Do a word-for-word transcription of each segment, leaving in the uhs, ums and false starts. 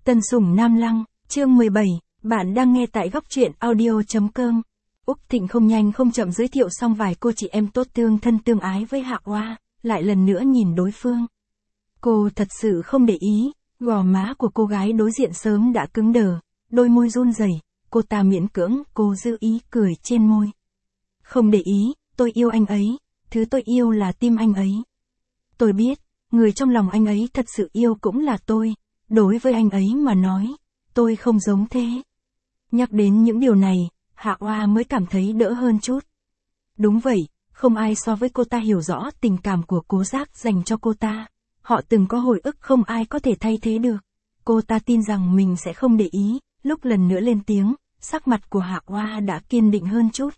Tân Sủng Nam Lăng, chương mười bảy, bạn đang nghe tại góc truyện audio.com. Úc Thịnh không nhanh không chậm giới thiệu xong vài cô chị em tốt tương thân tương ái với Hạ Oa, lại lần nữa nhìn đối phương. Cô thật sự không để ý, gò má của cô gái đối diện sớm đã cứng đờ, đôi môi run rẩy, cô ta miễn cưỡng, cô giữ ý cười trên môi. Không để ý, tôi yêu anh ấy, thứ tôi yêu là tim anh ấy. Tôi biết, người trong lòng anh ấy thật sự yêu cũng là tôi, đối với anh ấy mà nói, tôi không giống thế. Nhắc đến những điều này, Hạ Oa mới cảm thấy đỡ hơn chút. Đúng vậy, không ai so với cô ta hiểu rõ tình cảm của Cố Giác dành cho cô ta. Họ từng có hồi ức không ai có thể thay thế được. Cô ta tin rằng mình sẽ không để ý, lúc lần nữa lên tiếng, sắc mặt của Hạ Oa đã kiên định hơn chút.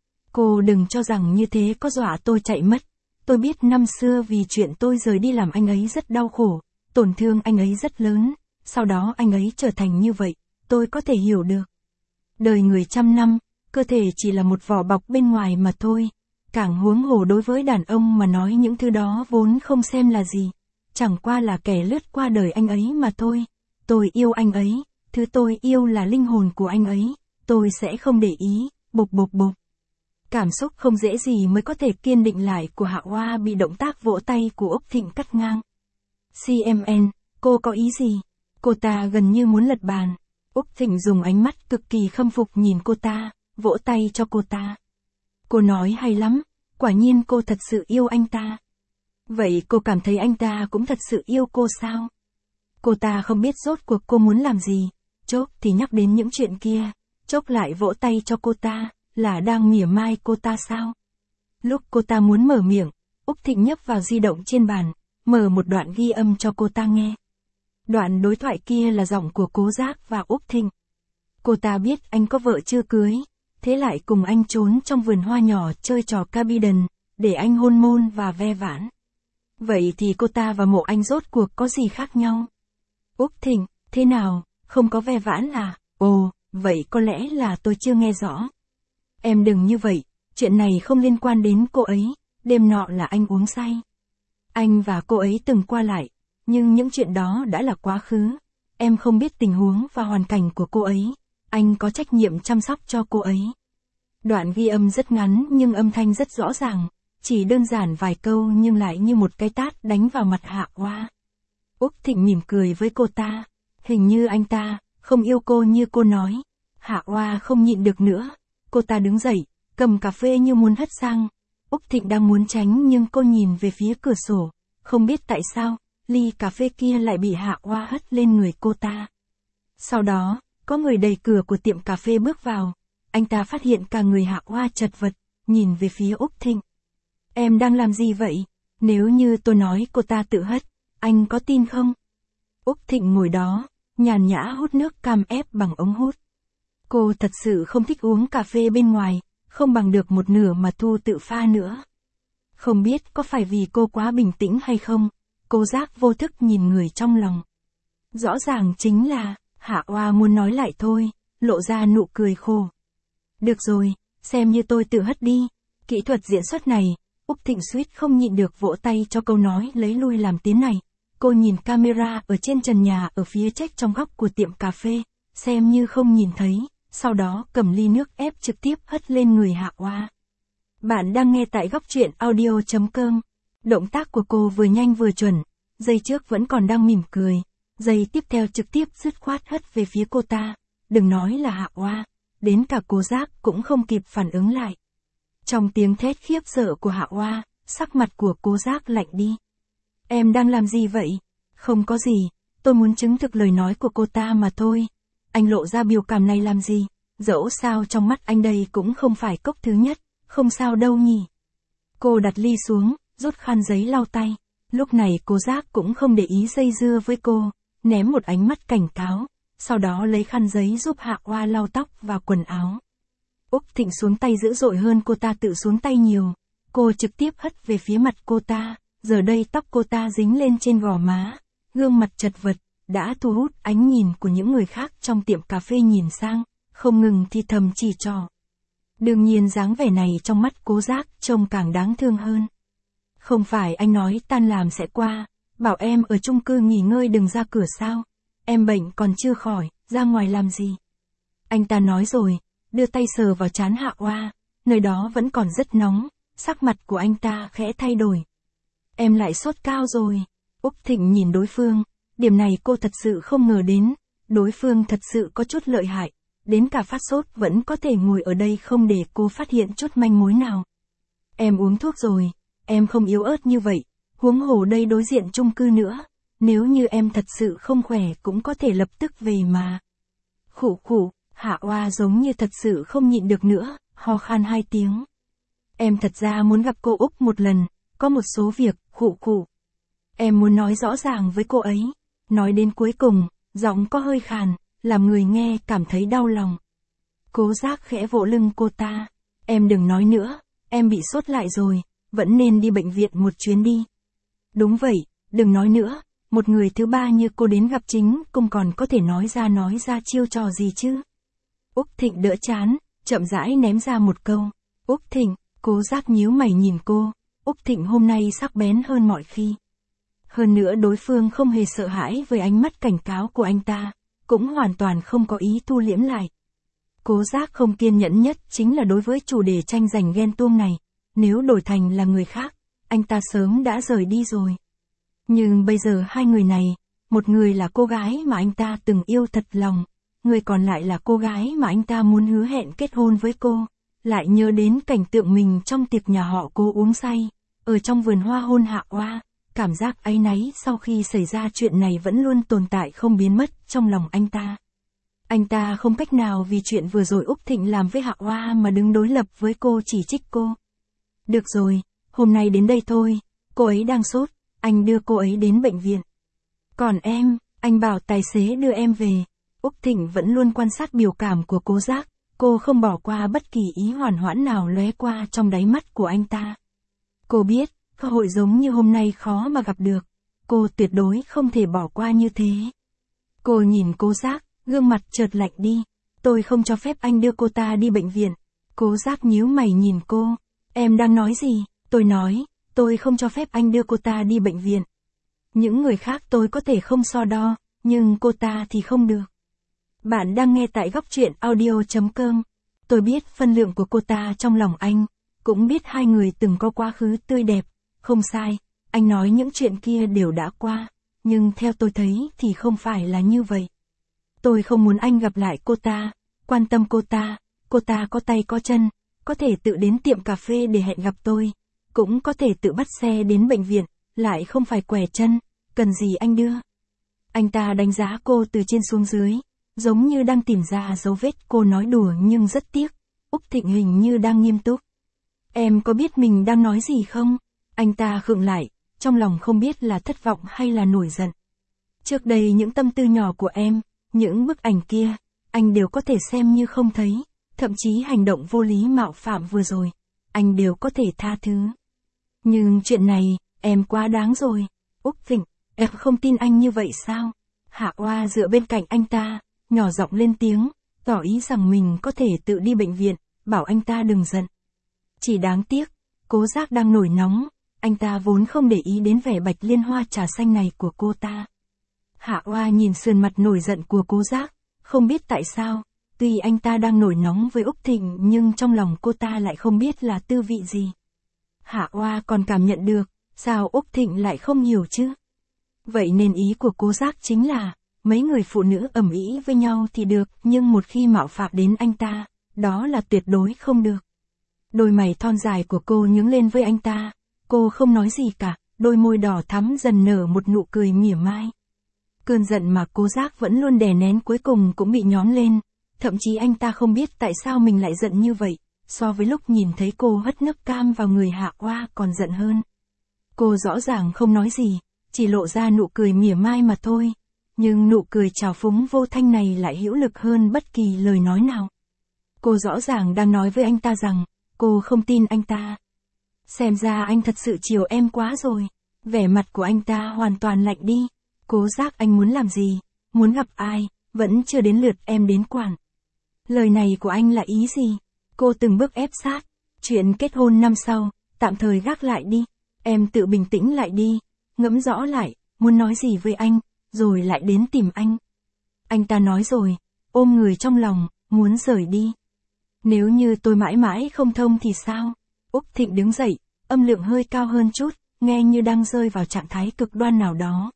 Cô đừng cho rằng như thế có dọa tôi chạy mất. Tôi biết năm xưa vì chuyện tôi rời đi làm anh ấy rất đau khổ, tổn thương anh ấy rất lớn, sau đó anh ấy trở thành như vậy, tôi có thể hiểu được. Đời người trăm năm, cơ thể chỉ là một vỏ bọc bên ngoài mà thôi. Càng huống hồ đối với đàn ông mà nói những thứ đó vốn không xem là gì. Chẳng qua là kẻ lướt qua đời anh ấy mà thôi. Tôi yêu anh ấy, thứ tôi yêu là linh hồn của anh ấy, tôi sẽ không để ý, bộc bộc bộc. Cảm xúc không dễ gì mới có thể kiên định lại của Hạ Oa bị động tác vỗ tay của Úc Thịnh cắt ngang. xê em en, cô có ý gì? Cô ta gần như muốn lật bàn. Úc Thịnh dùng ánh mắt cực kỳ khâm phục nhìn cô ta, vỗ tay cho cô ta. Cô nói hay lắm, quả nhiên cô thật sự yêu anh ta. Vậy cô cảm thấy anh ta cũng thật sự yêu cô sao? Cô ta không biết rốt cuộc cô muốn làm gì, chốc thì nhắc đến những chuyện kia, chốc lại vỗ tay cho cô ta, là đang mỉa mai cô ta sao? Lúc cô ta muốn mở miệng, Úc Thịnh nhấp vào di động trên bàn, mở một đoạn ghi âm cho cô ta nghe. Đoạn đối thoại kia là giọng của Cố Giác và Úc Thịnh. Cô ta biết anh có vợ chưa cưới, thế lại cùng anh trốn trong vườn hoa nhỏ chơi trò cabiden, để anh hôn môn và ve vãn. Vậy thì cô ta và mộ anh rốt cuộc có gì khác nhau? Úc Thịnh, thế nào, không có ve vãn à? Ồ, vậy có lẽ là tôi chưa nghe rõ. Em đừng như vậy, chuyện này không liên quan đến cô ấy, đêm nọ là anh uống say. Anh và cô ấy từng qua lại, nhưng những chuyện đó đã là quá khứ. Em không biết tình huống và hoàn cảnh của cô ấy, anh có trách nhiệm chăm sóc cho cô ấy. Đoạn ghi âm rất ngắn nhưng âm thanh rất rõ ràng, chỉ đơn giản vài câu nhưng lại như một cái tát đánh vào mặt Hạ Oa. Úc Thịnh mỉm cười với cô ta, hình như anh ta không yêu cô như cô nói. Hạ Oa không nhịn được nữa, cô ta đứng dậy, cầm cà phê như muốn hất sang. Úc Thịnh đang muốn tránh nhưng cô nhìn về phía cửa sổ, không biết tại sao, ly cà phê kia lại bị Hạ Oa hất lên người cô ta. Sau đó, có người đẩy cửa của tiệm cà phê bước vào, anh ta phát hiện cả người Hạ Oa chật vật, nhìn về phía Úc Thịnh. Em đang làm gì vậy? Nếu như tôi nói cô ta tự hất, anh có tin không? Úc Thịnh ngồi đó, nhàn nhã hút nước cam ép bằng ống hút. Cô thật sự không thích uống cà phê bên ngoài, không bằng được một nửa mà Thu tự pha nữa. Không biết có phải vì cô quá bình tĩnh hay không, Cố Giác vô thức nhìn người trong lòng. Rõ ràng chính là, Hạ Oa muốn nói lại thôi, lộ ra nụ cười khổ. Được rồi, xem như tôi tự hất đi. Kỹ thuật diễn xuất này, Úc Thịnh suýt không nhịn được vỗ tay cho câu nói lấy lui làm tiến này. Cô nhìn camera ở trên trần nhà ở phía trách trong góc của tiệm cà phê, xem như không nhìn thấy, sau đó cầm ly nước ép trực tiếp hất lên người Hạ Oa. Bạn đang nghe tại góc truyện audio.com. Động tác của cô vừa nhanh vừa chuẩn, giây trước vẫn còn đang mỉm cười, giây tiếp theo trực tiếp dứt khoát hất về phía cô ta. Đừng nói là Hạ Oa, đến cả Cố Giác cũng không kịp phản ứng lại. Trong tiếng thét khiếp sợ của Hạ Oa, sắc mặt của Cố Giác lạnh đi. Em đang làm gì vậy? Không có gì, tôi muốn chứng thực lời nói của cô ta mà thôi. Anh lộ ra biểu cảm này làm gì? Dẫu sao trong mắt anh đây cũng không phải cốc thứ nhất, không sao đâu nhỉ. Cô đặt ly xuống, rút khăn giấy lau tay. Lúc này Cố Giác cũng không để ý dây dưa với cô, ném một ánh mắt cảnh cáo, sau đó lấy khăn giấy giúp Hạ Oa lau tóc và quần áo. Úc Thịnh xuống tay dữ dội hơn cô ta tự xuống tay nhiều. Cô trực tiếp hất về phía mặt cô ta, giờ đây tóc cô ta dính lên trên gò má, gương mặt chật vật, đã thu hút ánh nhìn của những người khác trong tiệm cà phê nhìn sang, không ngừng thì thầm chỉ trỏ. Đương nhiên dáng vẻ này trong mắt Cố Giác trông càng đáng thương hơn. Không phải anh nói tan làm sẽ qua, bảo em ở chung cư nghỉ ngơi đừng ra cửa sao? em bệnh còn chưa khỏi, ra ngoài làm gì? Anh ta nói rồi, đưa tay sờ vào trán Hạ Oa, nơi đó vẫn còn rất nóng, sắc mặt của anh ta khẽ thay đổi. Em lại sốt cao rồi. Úc Thịnh nhìn đối phương, điểm này cô thật sự không ngờ đến, đối phương thật sự có chút lợi hại, đến cả phát sốt vẫn có thể ngồi ở đây không để cô phát hiện chút manh mối nào. Em uống thuốc rồi, em không yếu ớt như vậy, huống hồ đây đối diện chung cư nữa, nếu như em thật sự không khỏe cũng có thể lập tức về mà. Khụ khụ, Hạ Oa giống như thật sự không nhịn được nữa, ho khan hai tiếng. Em thật ra muốn gặp cô Úc một lần, có một số việc, khụ khụ. Em muốn nói rõ ràng với cô ấy. Nói đến cuối cùng, giọng có hơi khàn, làm người nghe cảm thấy đau lòng. Cố Giác khẽ vỗ lưng cô ta. Em đừng nói nữa, em bị sốt lại rồi, vẫn nên đi bệnh viện một chuyến đi. Đúng vậy, đừng nói nữa, một người thứ ba như cô đến gặp chính cũng còn có thể nói ra nói ra chiêu trò gì chứ. Úc Thịnh đỡ chán, chậm rãi ném ra một câu. Úc Thịnh, Cố Giác nhíu mày nhìn cô. Úc Thịnh hôm nay sắc bén hơn mọi khi. Hơn nữa đối phương không hề sợ hãi với ánh mắt cảnh cáo của anh ta, cũng hoàn toàn không có ý thu liễm lại. Cố Giác không kiên nhẫn nhất chính là đối với chủ đề tranh giành ghen tuông này, nếu đổi thành là người khác, anh ta sớm đã rời đi rồi. Nhưng bây giờ hai người này, một người là cô gái mà anh ta từng yêu thật lòng, người còn lại là cô gái mà anh ta muốn hứa hẹn kết hôn với cô, lại nhớ đến cảnh tượng mình trong tiệc nhà họ Cố uống say, ở trong vườn hoa hôn Hạ Oa. Cảm giác áy náy sau khi xảy ra chuyện này vẫn luôn tồn tại không biến mất trong lòng anh ta. Anh ta không cách nào vì chuyện vừa rồi Úc Thịnh làm với Hạ Oa mà đứng đối lập với cô chỉ trích cô. Được rồi, hôm nay đến đây thôi, cô ấy đang sốt, anh đưa cô ấy đến bệnh viện. Còn em, anh bảo tài xế đưa em về. Úc Thịnh vẫn luôn quan sát biểu cảm của Cố Giác, cô không bỏ qua bất kỳ ý hoàn hoãn nào lóe qua trong đáy mắt của anh ta. Cô biết, cơ hội giống như hôm nay khó mà gặp được, cô tuyệt đối không thể bỏ qua như thế. Cô nhìn Cố Giác, gương mặt chợt lạnh đi. Tôi không cho phép anh đưa cô ta đi bệnh viện. Cố Giác nhíu mày nhìn cô. Em đang nói gì? Tôi nói, tôi không cho phép anh đưa cô ta đi bệnh viện. Những người khác tôi có thể không so đo, nhưng cô ta thì không được. Bạn đang nghe tại góc truyện audio chấm com. Tôi biết phân lượng của cô ta trong lòng anh, cũng biết hai người từng có quá khứ tươi đẹp. Không sai, anh nói những chuyện kia đều đã qua, nhưng theo tôi thấy thì không phải là như vậy. Tôi không muốn anh gặp lại cô ta, quan tâm cô ta, cô ta có tay có chân, có thể tự đến tiệm cà phê để hẹn gặp tôi, cũng có thể tự bắt xe đến bệnh viện, lại không phải quẻ chân, cần gì anh đưa. Anh ta đánh giá cô từ trên xuống dưới, giống như đang tìm ra dấu vết. Cô nói đùa nhưng rất tiếc, Úc Thịnh hình như đang nghiêm túc. Em có biết mình đang nói gì không? Anh ta khựng lại, trong lòng không biết là thất vọng hay là nổi giận. Trước đây những tâm tư nhỏ của em, những bức ảnh kia, anh đều có thể xem như không thấy, thậm chí hành động vô lý mạo phạm vừa rồi, anh đều có thể tha thứ. Nhưng chuyện này, em quá đáng rồi. Úc Thịnh, em không tin anh như vậy sao? Hạ Oa dựa bên cạnh anh ta, nhỏ giọng lên tiếng, tỏ ý rằng mình có thể tự đi bệnh viện, bảo anh ta đừng giận. Chỉ đáng tiếc, Cố Giác đang nổi nóng, anh ta vốn không để ý đến vẻ bạch liên hoa trà xanh này của cô ta. Hạ Oa nhìn sườn mặt nổi giận của Cố Giác, không biết tại sao, tuy anh ta đang nổi nóng với Úc Thịnh nhưng trong lòng cô ta lại không biết là tư vị gì. Hạ Oa còn cảm nhận được, sao Úc Thịnh lại không hiểu chứ? Vậy nên ý của Cố Giác chính là, mấy người phụ nữ ầm ĩ với nhau thì được, nhưng một khi mạo phạm đến anh ta, đó là tuyệt đối không được. Đôi mày thon dài của cô nhướng lên với anh ta, cô không nói gì cả, đôi môi đỏ thắm dần nở một nụ cười mỉa mai. Cơn giận mà Cố Giác vẫn luôn đè nén cuối cùng cũng bị nhón lên, thậm chí anh ta không biết tại sao mình lại giận như vậy, so với lúc nhìn thấy cô hất nước cam vào người Hạ Oa còn giận hơn. Cô rõ ràng không nói gì, chỉ lộ ra nụ cười mỉa mai mà thôi, nhưng nụ cười trào phúng vô thanh này lại hữu lực hơn bất kỳ lời nói nào. Cô rõ ràng đang nói với anh ta rằng, cô không tin anh ta. Xem ra anh thật sự chiều em quá rồi. Vẻ mặt của anh ta hoàn toàn lạnh đi. Cố Giác, anh muốn làm gì? Muốn gặp ai? Vẫn chưa đến lượt em đến quản. Lời này của anh là ý gì? Cô từng bước ép sát. Chuyện kết hôn năm sau, tạm thời gác lại đi. Em tự bình tĩnh lại đi. Ngẫm rõ lại, muốn nói gì với anh, rồi lại đến tìm anh. Anh ta nói rồi, ôm người trong lòng, muốn rời đi. Nếu như tôi mãi mãi không thông thì sao? Úc Thịnh đứng dậy, âm lượng hơi cao hơn chút, nghe như đang rơi vào trạng thái cực đoan nào đó.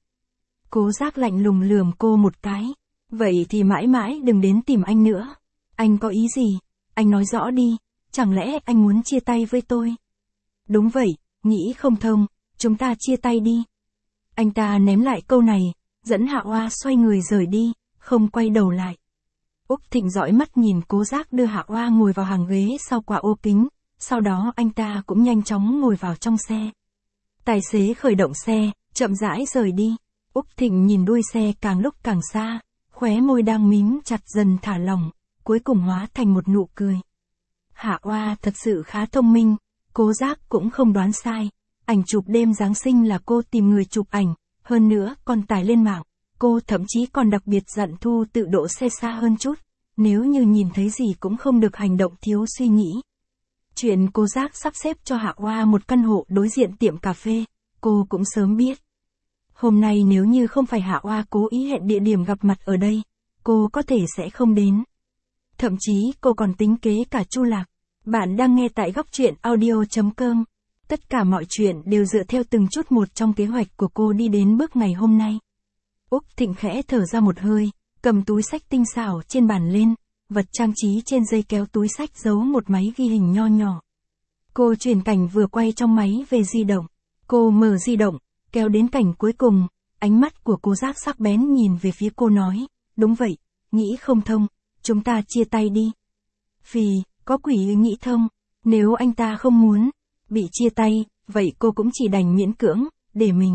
Cố Giác lạnh lùng lườm cô một cái. Vậy thì mãi mãi đừng đến tìm anh nữa. Anh có ý gì? Anh nói rõ đi, chẳng lẽ anh muốn chia tay với tôi? Đúng vậy, nghĩ không thông, chúng ta chia tay đi. Anh ta ném lại câu này, dẫn Hạ Oa xoay người rời đi, không quay đầu lại. Úc Thịnh dõi mắt nhìn Cố Giác đưa Hạ Oa ngồi vào hàng ghế sau quả ô kính, sau đó anh ta cũng nhanh chóng ngồi vào trong xe. Tài xế khởi động xe, chậm rãi rời đi. Úc Thịnh nhìn đuôi xe càng lúc càng xa, khóe môi đang mím chặt dần thả lỏng, cuối cùng hóa thành một nụ cười. Hạ Oa thật sự khá thông minh, Cố Giác cũng không đoán sai. Ảnh chụp đêm Giáng sinh là cô tìm người chụp ảnh, hơn nữa còn tải lên mạng. Cô thậm chí còn đặc biệt dặn Thu tự đỗ xe xa hơn chút, nếu như nhìn thấy gì cũng không được hành động thiếu suy nghĩ. Chuyện Cố Giác sắp xếp cho Hạ Oa một căn hộ đối diện tiệm cà phê, cô cũng sớm biết. Hôm nay nếu như không phải Hạ Oa cố ý hẹn địa điểm gặp mặt ở đây, cô có thể sẽ không đến. Thậm chí cô còn tính kế cả Chu Lạc. Bạn đang nghe tại góc truyện audio chấm com. Tất cả mọi chuyện đều dựa theo từng chút một trong kế hoạch của cô đi đến bước ngày hôm nay. Úc Thịnh khẽ thở ra một hơi, cầm túi xách tinh xảo trên bàn lên, vật trang trí trên dây kéo túi xách giấu một máy ghi hình nho nhỏ. Cô chuyển cảnh vừa quay trong máy về di động. Cô mở di động, kéo đến cảnh cuối cùng, ánh mắt của Cố Giác sắc bén nhìn về phía cô nói, đúng vậy, nghĩ không thông, chúng ta chia tay đi. Phì, có quỷ nghĩ thông, nếu anh ta không muốn bị chia tay, vậy cô cũng chỉ đành miễn cưỡng, để mình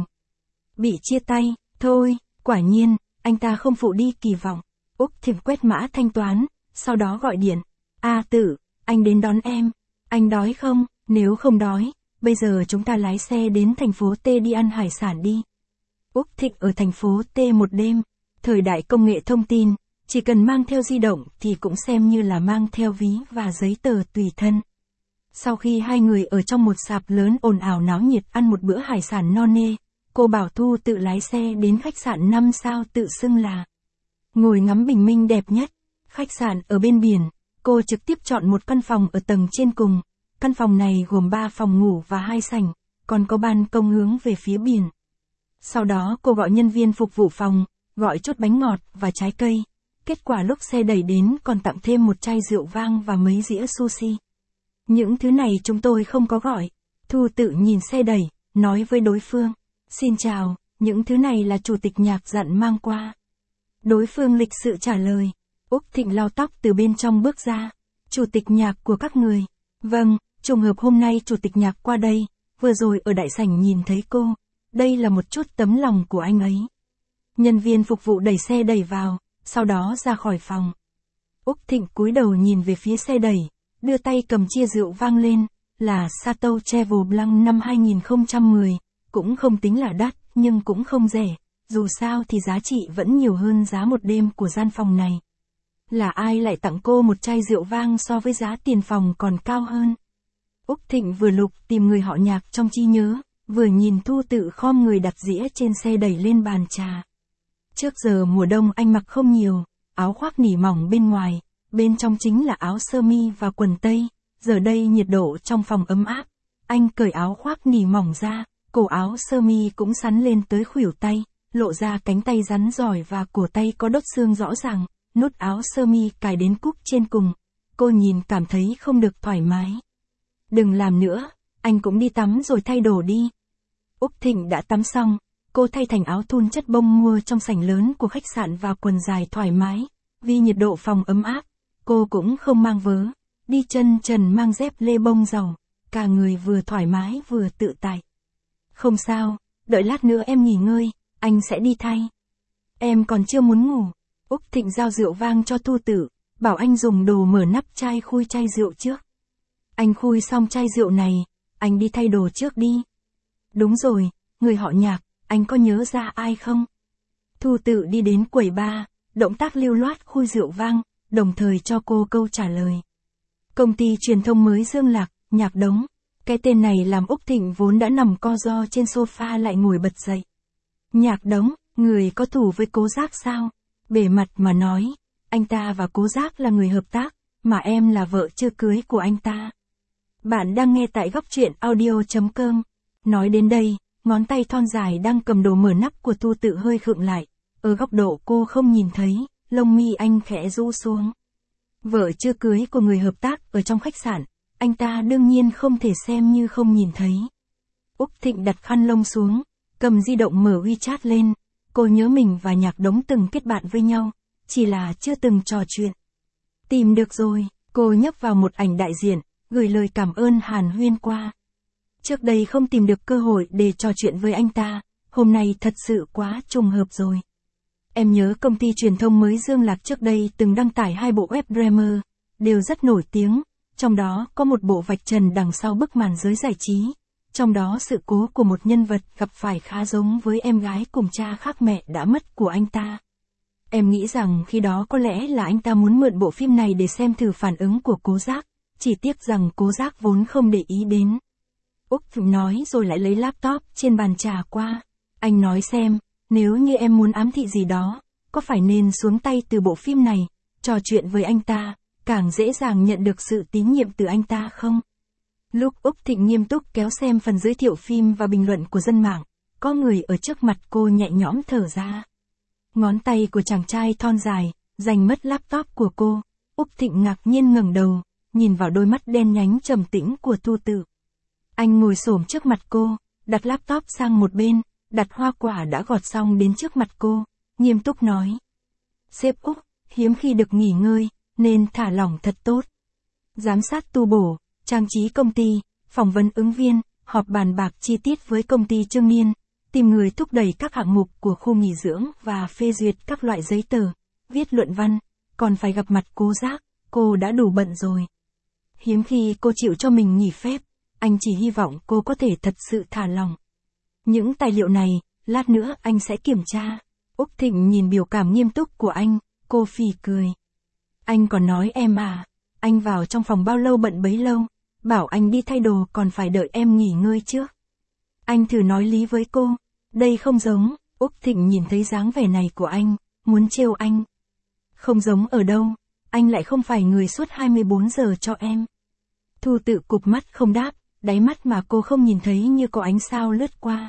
bị chia tay, thôi, quả nhiên, anh ta không phụ đi kỳ vọng. Úc Thịnh quét mã thanh toán, sau đó gọi điện, A Tử, anh đến đón em, anh đói không, nếu không đói, bây giờ chúng ta lái xe đến thành phố T đi ăn hải sản đi. Úc Thịnh ở thành phố T một đêm, thời đại công nghệ thông tin, chỉ cần mang theo di động thì cũng xem như là mang theo ví và giấy tờ tùy thân. Sau khi hai người ở trong một sạp lớn ồn ào náo nhiệt ăn một bữa hải sản no nê, cô bảo Thu tự lái xe đến khách sạn năm sao tự xưng là ngồi ngắm bình minh đẹp nhất. Khách sạn ở bên biển, cô trực tiếp chọn một căn phòng ở tầng trên cùng. Căn phòng này gồm ba phòng ngủ và hai sảnh, còn có ban công hướng về phía biển. Sau đó cô gọi nhân viên phục vụ phòng, gọi chút bánh ngọt và trái cây. Kết quả lúc xe đẩy đến còn tặng thêm một chai rượu vang và mấy dĩa sushi. Những thứ này chúng tôi không có gọi. Thu tự nhìn xe đẩy, nói với đối phương. Xin chào, những thứ này là chủ tịch Nhạc dặn mang qua. Đối phương lịch sự trả lời. Úc Thịnh lau tóc từ bên trong bước ra. Chủ tịch Nhạc của các người. Vâng, trùng hợp hôm nay chủ tịch Nhạc qua đây, vừa rồi ở đại sảnh nhìn thấy cô. Đây là một chút tấm lòng của anh ấy. Nhân viên phục vụ đẩy xe đẩy vào, sau đó ra khỏi phòng. Úc Thịnh cúi đầu nhìn về phía xe đẩy, đưa tay cầm chia rượu vang lên, là Chateau Cheval Blanc năm hai nghìn không trăm mười, cũng không tính là đắt, nhưng cũng không rẻ, dù sao thì giá trị vẫn nhiều hơn giá một đêm của gian phòng này. Là ai lại tặng cô một chai rượu vang so với giá tiền phòng còn cao hơn? Úc Thịnh vừa lục tìm người họ Nhạc trong trí nhớ, vừa nhìn Thu tự khom người đặt dĩa trên xe đẩy lên bàn trà. Trước giờ mùa đông anh mặc không nhiều, áo khoác nỉ mỏng bên ngoài, bên trong chính là áo sơ mi và quần tây, giờ đây nhiệt độ trong phòng ấm áp, anh cởi áo khoác nỉ mỏng ra, cổ áo sơ mi cũng sắn lên tới khuỷu tay, lộ ra cánh tay rắn giỏi và cổ tay có đốt xương rõ ràng, nút áo sơ mi cài đến cúc trên cùng, cô nhìn cảm thấy không được thoải mái. Đừng làm nữa, anh cũng đi tắm rồi thay đồ đi. Úc Thịnh đã tắm xong, cô thay thành áo thun chất bông mua trong sảnh lớn của khách sạn và quần dài thoải mái, vì nhiệt độ phòng ấm áp, cô cũng không mang vớ, đi chân trần mang dép lê bông dầu, cả người vừa thoải mái vừa tự tại. Không sao, đợi lát nữa em nghỉ ngơi, anh sẽ đi thay. Em còn chưa muốn ngủ. Úc Thịnh giao rượu vang cho Thu Tử, bảo anh dùng đồ mở nắp chai khui chai rượu trước. Anh khui xong chai rượu này, anh đi thay đồ trước đi. Đúng rồi, người họ Nhạc, anh có nhớ ra ai không? Thu Tử đi đến quầy bar, động tác lưu loát khui rượu vang, đồng thời cho cô câu trả lời. Công ty truyền thông mới Dương Lạc, Nhạc Đống. Cái tên này làm Úc Thịnh vốn đã nằm co ro trên sofa lại ngồi bật dậy. Nhạc Đống, người có thù với Cố Giác sao? Bề mặt mà nói, anh ta và Cố Giác là người hợp tác, mà em là vợ chưa cưới của anh ta. Bạn đang nghe tại góc truyện audio.com. Nói đến đây, ngón tay thon dài đang cầm đồ mở nắp của Thu Tự hơi khựng lại. Ở góc độ cô không nhìn thấy, lông mi anh khẽ rũ xuống. Vợ chưa cưới của người hợp tác ở trong khách sạn, anh ta đương nhiên không thể xem như không nhìn thấy. Úc Thịnh đặt khăn lông xuống, cầm di động mở WeChat lên. Cô nhớ mình và Nhạc Đống từng kết bạn với nhau, chỉ là chưa từng trò chuyện. Tìm được rồi, cô nhấp vào một ảnh đại diện, gửi lời cảm ơn hàn huyên qua. Trước đây không tìm được cơ hội để trò chuyện với anh ta, hôm nay thật sự quá trùng hợp rồi. Em nhớ công ty truyền thông mới Dương Lạc trước đây từng đăng tải hai bộ web drama, đều rất nổi tiếng, trong đó có một bộ vạch trần đằng sau bức màn giới giải trí. Trong đó sự cố của một nhân vật gặp phải khá giống với em gái cùng cha khác mẹ đã mất của anh ta. Em nghĩ rằng khi đó có lẽ là anh ta muốn mượn bộ phim này để xem thử phản ứng của Cố Giác, chỉ tiếc rằng Cố Giác vốn không để ý đến. Úc nói rồi lại lấy laptop trên bàn trà qua. Anh nói xem, nếu như em muốn ám thị gì đó, có phải nên xuống tay từ bộ phim này, trò chuyện với anh ta, càng dễ dàng nhận được sự tín nhiệm từ anh ta không? Lúc Úc Thịnh nghiêm túc kéo xem phần giới thiệu phim và bình luận của dân mạng, có người ở trước mặt cô nhẹ nhõm thở ra. Ngón tay của chàng trai thon dài, giành mất laptop của cô. Úc Thịnh ngạc nhiên ngẩng đầu, nhìn vào đôi mắt đen nhánh trầm tĩnh của Thu Tự. Anh ngồi xổm trước mặt cô, đặt laptop sang một bên, đặt hoa quả đã gọt xong đến trước mặt cô, nghiêm túc nói. Sếp Úc, hiếm khi được nghỉ ngơi, nên thả lỏng thật tốt. Giám sát tu bổ, trang trí công ty, phỏng vấn ứng viên, họp bàn bạc chi tiết với công ty Trương Niên, tìm người thúc đẩy các hạng mục của khu nghỉ dưỡng và phê duyệt các loại giấy tờ, viết luận văn, còn phải gặp mặt Cố Giác, cô đã đủ bận rồi. Hiếm khi cô chịu cho mình nghỉ phép, anh chỉ hy vọng cô có thể thật sự thả lỏng. Những tài liệu này, lát nữa anh sẽ kiểm tra. Úc Thịnh nhìn biểu cảm nghiêm túc của anh, cô phì cười. Anh còn nói em à, anh vào trong phòng bao lâu bận bấy lâu, bảo anh đi thay đồ còn phải đợi em nghỉ ngơi trước. Anh thử nói lý với cô, đây không giống. Úc Thịnh nhìn thấy dáng vẻ này của anh, muốn trêu anh. Không giống ở đâu, anh lại không phải người suốt hai mươi bốn giờ cho em. Thu Tự cụp mắt không đáp, đáy mắt mà cô không nhìn thấy như có ánh sao lướt qua.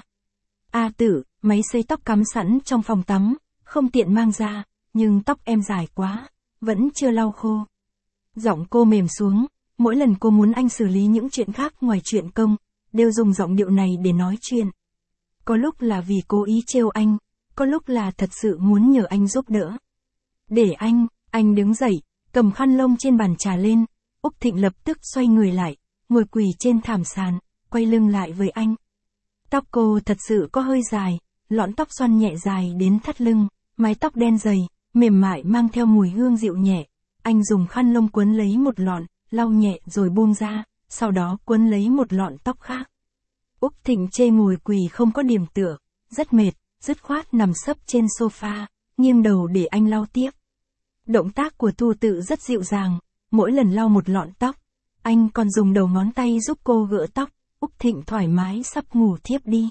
A Tự, máy sấy tóc cắm sẵn trong phòng tắm, không tiện mang ra, nhưng tóc em dài quá, vẫn chưa lau khô. Giọng cô mềm xuống, mỗi lần cô muốn anh xử lý những chuyện khác ngoài chuyện công, đều dùng giọng điệu này để nói chuyện. Có lúc là vì cố ý trêu anh, có lúc là thật sự muốn nhờ anh giúp đỡ. Để anh, anh đứng dậy, cầm khăn lông trên bàn trà lên. Úc Thịnh lập tức xoay người lại, ngồi quỳ trên thảm sàn, quay lưng lại với anh. Tóc cô thật sự có hơi dài, lọn tóc xoăn nhẹ dài đến thắt lưng, mái tóc đen dày, mềm mại mang theo mùi hương dịu nhẹ. Anh dùng khăn lông quấn lấy một lọn, lau nhẹ rồi buông ra, sau đó quấn lấy một lọn tóc khác. Úc Thịnh chê ngồi quỳ không có điểm tựa, rất mệt, dứt khoát nằm sấp trên sofa, nghiêng đầu để anh lau tiếp. Động tác của Thu Tự rất dịu dàng, mỗi lần lau một lọn tóc, anh còn dùng đầu ngón tay giúp cô gỡ tóc. Úc Thịnh thoải mái sắp ngủ thiếp đi.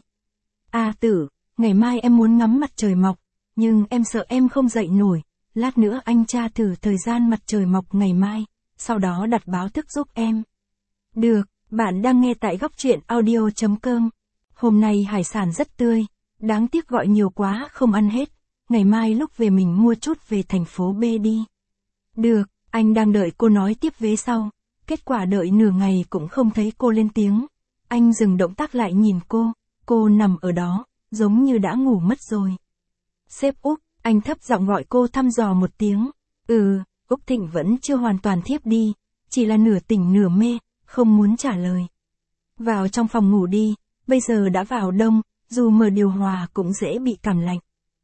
A Tử, ngày mai em muốn ngắm mặt trời mọc, nhưng em sợ em không dậy nổi, lát nữa anh tra thử thời gian mặt trời mọc ngày mai, sau đó đặt báo thức giúp em. Được, bạn đang nghe tại góc truyện audio.com. Hôm nay hải sản rất tươi, đáng tiếc gọi nhiều quá không ăn hết, ngày mai lúc về mình mua chút về thành phố B đi. Được, anh đang đợi cô nói tiếp vế sau, kết quả đợi nửa ngày cũng không thấy cô lên tiếng. Anh dừng động tác lại nhìn cô, cô nằm ở đó, giống như đã ngủ mất rồi. Sếp Úc, anh thấp giọng gọi cô thăm dò một tiếng. Ừ, Úc Thịnh vẫn chưa hoàn toàn thiếp đi, chỉ là nửa tỉnh nửa mê, không muốn trả lời. Vào trong phòng ngủ đi, bây giờ đã vào đông, dù mở điều hòa cũng dễ bị cảm lạnh.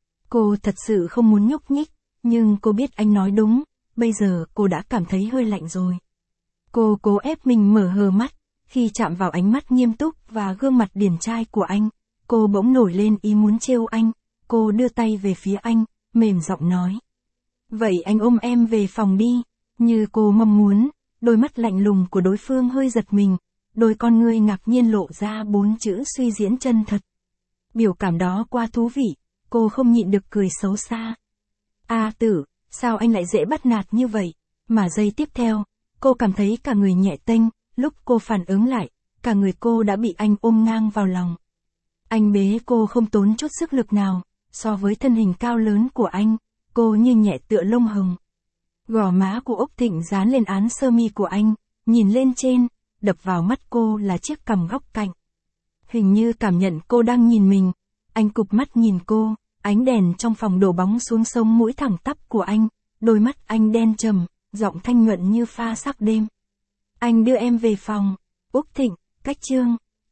Cô thật sự không muốn nhúc nhích, nhưng cô biết anh nói đúng, bây giờ cô đã cảm thấy hơi lạnh rồi. Cô cố ép mình mở hờ mắt. Khi chạm vào ánh mắt nghiêm túc và gương mặt điển trai của anh, cô bỗng nổi lên ý muốn trêu anh. Cô đưa tay về phía anh, mềm giọng nói. Vậy anh ôm em về phòng đi. Như cô mong muốn, đôi mắt lạnh lùng của đối phương hơi giật mình, đôi con ngươi ngạc nhiên lộ ra bốn chữ suy diễn chân thật. Biểu cảm đó quá thú vị, cô không nhịn được cười xấu xa. A Tử, sao anh lại dễ bắt nạt như vậy? Mà giây tiếp theo, cô cảm thấy cả người nhẹ tênh, lúc cô phản ứng lại, cả người cô đã bị anh ôm ngang vào lòng. Anh bế cô không tốn chút sức lực nào, so với thân hình cao lớn của anh, cô như nhẹ tựa lông hồng. Gò má của Úc Thịnh dán lên áo sơ mi của anh, nhìn lên trên, đập vào mắt cô là chiếc cằm góc cạnh. Hình như cảm nhận cô đang nhìn mình, anh cụp mắt nhìn cô, ánh đèn trong phòng đổ bóng xuống sống mũi thẳng tắp của anh, đôi mắt anh đen trầm, giọng thanh nhuận như pha sắc đêm. Anh đưa em về phòng. Úc Thịnh, cách chương.